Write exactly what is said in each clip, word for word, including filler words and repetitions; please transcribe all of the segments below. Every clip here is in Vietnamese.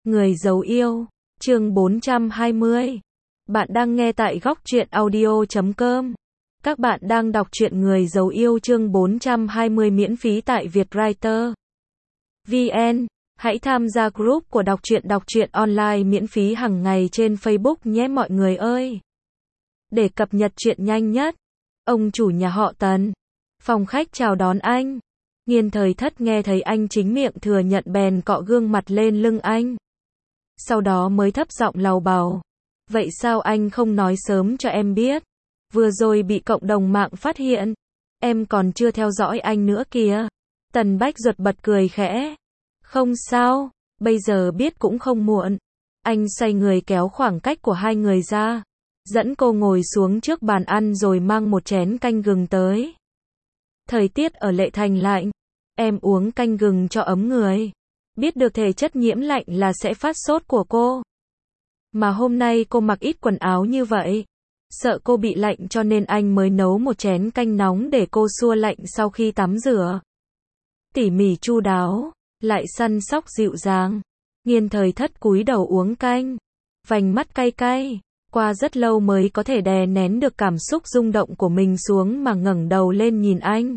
Người giấu yêu, chương bốn trăm hai mươi. Bạn đang nghe tại góc truyện audio chấm com. Các bạn đang đọc truyện Người giấu yêu chương bốn trăm hai mươi miễn phí tại Vietwriter. vê en. Hãy tham gia group của đọc truyện đọc truyện online miễn phí hàng ngày trên Facebook nhé mọi người ơi. Để cập nhật truyện nhanh nhất, ông chủ nhà họ Tần. Phòng khách chào đón anh. Nghiên Thời Thất nghe thấy anh chính miệng thừa nhận bèn cọ gương mặt lên lưng anh. Sau đó mới thấp giọng lầu bầu. Vậy sao anh không nói sớm cho em biết? Vừa rồi bị cộng đồng mạng phát hiện. Em còn chưa theo dõi anh nữa kìa. Tần Bách Duật bật cười khẽ. Không sao, bây giờ biết cũng không muộn. Anh xoay người kéo khoảng cách của hai người ra. Dẫn cô ngồi xuống trước bàn ăn rồi mang một chén canh gừng tới. Thời tiết ở Lệ Thành lạnh. Em uống canh gừng cho ấm người. Biết được thể chất nhiễm lạnh là sẽ phát sốt của cô. Mà hôm nay cô mặc ít quần áo như vậy. Sợ cô bị lạnh cho nên anh mới nấu một chén canh nóng để cô xua lạnh sau khi tắm rửa. Tỉ mỉ chu đáo, lại săn sóc dịu dàng. Nghiên Thời Thất cúi đầu uống canh. Vành mắt cay cay. Qua rất lâu mới có thể đè nén được cảm xúc rung động của mình xuống mà ngẩng đầu lên nhìn anh.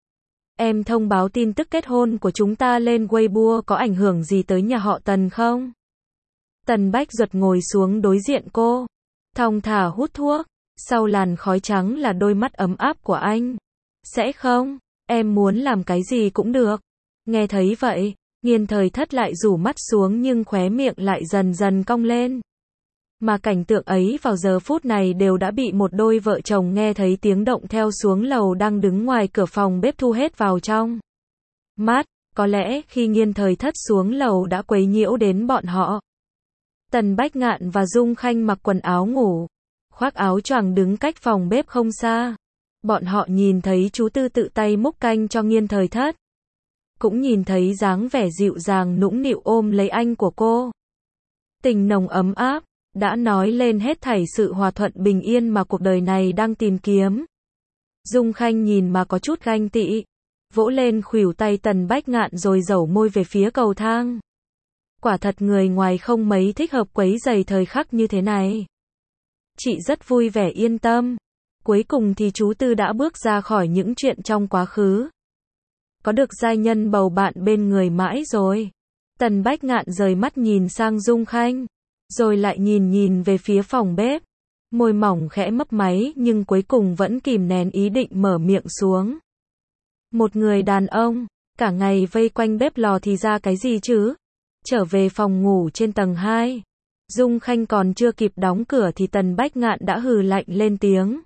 Em thông báo tin tức kết hôn của chúng ta lên Weibo có ảnh hưởng gì tới nhà họ Tần không? Tần Bách Duật ngồi xuống đối diện cô. Thong thả hút thuốc. Sau làn khói trắng là đôi mắt ấm áp của anh. Sẽ không, em muốn làm cái gì cũng được. Nghe thấy vậy, Nghiên Thời Thất lại rủ mắt xuống nhưng khóe miệng lại dần dần cong lên. Mà cảnh tượng ấy vào giờ phút này đều đã bị một đôi vợ chồng nghe thấy tiếng động theo xuống lầu đang đứng ngoài cửa phòng bếp thu hết vào trong. Mát, có lẽ khi Nghiên Thời Thất xuống lầu đã quấy nhiễu đến bọn họ. Tần Bách Ngạn và Dung Khanh mặc quần áo ngủ, khoác áo choàng đứng cách phòng bếp không xa. Bọn họ nhìn thấy chú Tư tự tay múc canh cho Nghiên Thời Thất. Cũng nhìn thấy dáng vẻ dịu dàng nũng nịu ôm lấy anh của cô. Tình nồng ấm áp, đã nói lên hết thảy sự hòa thuận bình yên mà cuộc đời này đang tìm kiếm. Dung Khanh nhìn mà có chút ganh tị, vỗ lên khuỷu tay Tần Bách Ngạn rồi dẩu môi về phía cầu thang. Quả thật người ngoài không mấy thích hợp quấy rầy thời khắc như thế này. Chị rất vui vẻ yên tâm. Cuối cùng thì chú Tư đã bước ra khỏi những chuyện trong quá khứ. Có được giai nhân bầu bạn bên người mãi rồi. Tần Bách Ngạn rời mắt nhìn sang Dung Khanh. Rồi lại nhìn nhìn về phía phòng bếp. Môi mỏng khẽ mấp máy nhưng cuối cùng vẫn kìm nén ý định mở miệng xuống. Một người đàn ông, cả ngày vây quanh bếp lò thì ra cái gì chứ? Trở về phòng ngủ trên tầng hai. Dung Khanh còn chưa kịp đóng cửa thì Tần Bách Ngạn đã hừ lạnh lên tiếng.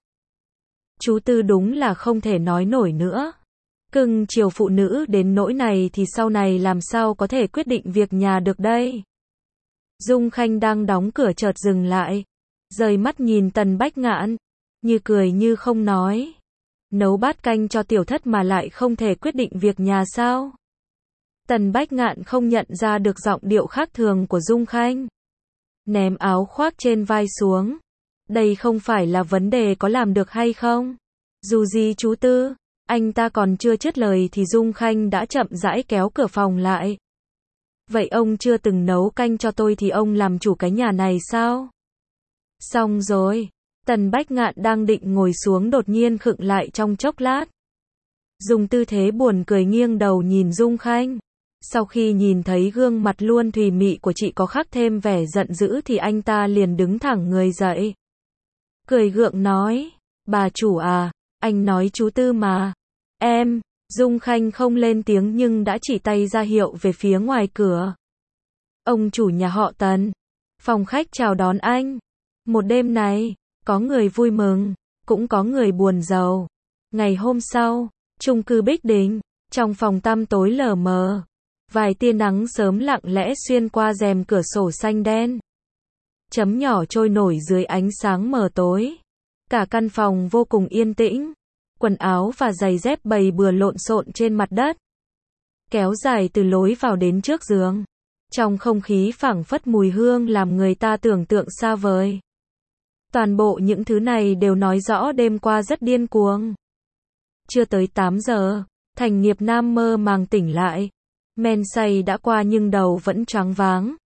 Chú Tư đúng là không thể nói nổi nữa. Cưng chiều phụ nữ đến nỗi này thì sau này làm sao có thể quyết định việc nhà được đây? Dung Khanh đang đóng cửa chợt dừng lại, rời mắt nhìn Tần Bách Ngạn, như cười như không nói. Nấu bát canh cho Tiểu Thất mà lại không thể quyết định việc nhà sao? Tần Bách Ngạn không nhận ra được giọng điệu khác thường của Dung Khanh. Ném áo khoác trên vai xuống. Đây không phải là vấn đề có làm được hay không. Dù gì chú Tư, anh ta còn chưa dứt lời thì Dung Khanh đã chậm rãi kéo cửa phòng lại. Vậy ông chưa từng nấu canh cho tôi thì ông làm chủ cái nhà này sao? Xong rồi. Tần Bách Ngạn đang định ngồi xuống đột nhiên khựng lại trong chốc lát. Dùng tư thế buồn cười nghiêng đầu nhìn Dung Khanh. Sau khi nhìn thấy gương mặt luôn thùy mị của chị có khắc thêm vẻ giận dữ thì anh ta liền đứng thẳng người dậy. Cười gượng nói, bà chủ à, anh nói chú Tư mà. Em, Dung Khanh không lên tiếng nhưng đã chỉ tay ra hiệu về phía ngoài cửa. Ông chủ nhà họ Tần. Phòng khách chào đón anh. Một đêm này, có người vui mừng, cũng có người buồn rầu. Ngày hôm sau, chung cư Bích Đình, trong phòng tăm tối lờ mờ. Vài tia nắng sớm lặng lẽ xuyên qua rèm cửa sổ xanh đen. Chấm nhỏ trôi nổi dưới ánh sáng mờ tối. Cả căn phòng vô cùng yên tĩnh. Quần áo và giày dép bày bừa lộn xộn trên mặt đất. Kéo dài từ lối vào đến trước giường. Trong không khí phảng phất mùi hương làm người ta tưởng tượng xa vời. Toàn bộ những thứ này đều nói rõ đêm qua rất điên cuồng. Chưa tới tám giờ, Thành Nghiệp Nam mơ màng tỉnh lại. Men say đã qua nhưng đầu vẫn choáng váng.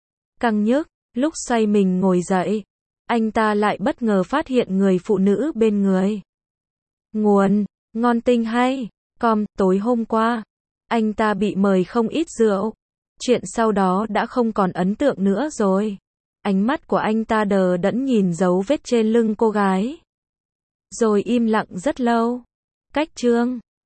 căng nhức, lúc xoay mình ngồi dậy, anh ta lại bất ngờ phát hiện người phụ nữ bên người. Nguồn, ngon tinh hay, com, tối hôm qua, anh ta bị mời không ít rượu. Chuyện sau đó đã không còn ấn tượng nữa rồi. Ánh mắt của anh ta đờ đẫn nhìn dấu vết trên lưng cô gái. Rồi im lặng rất lâu. Cách chương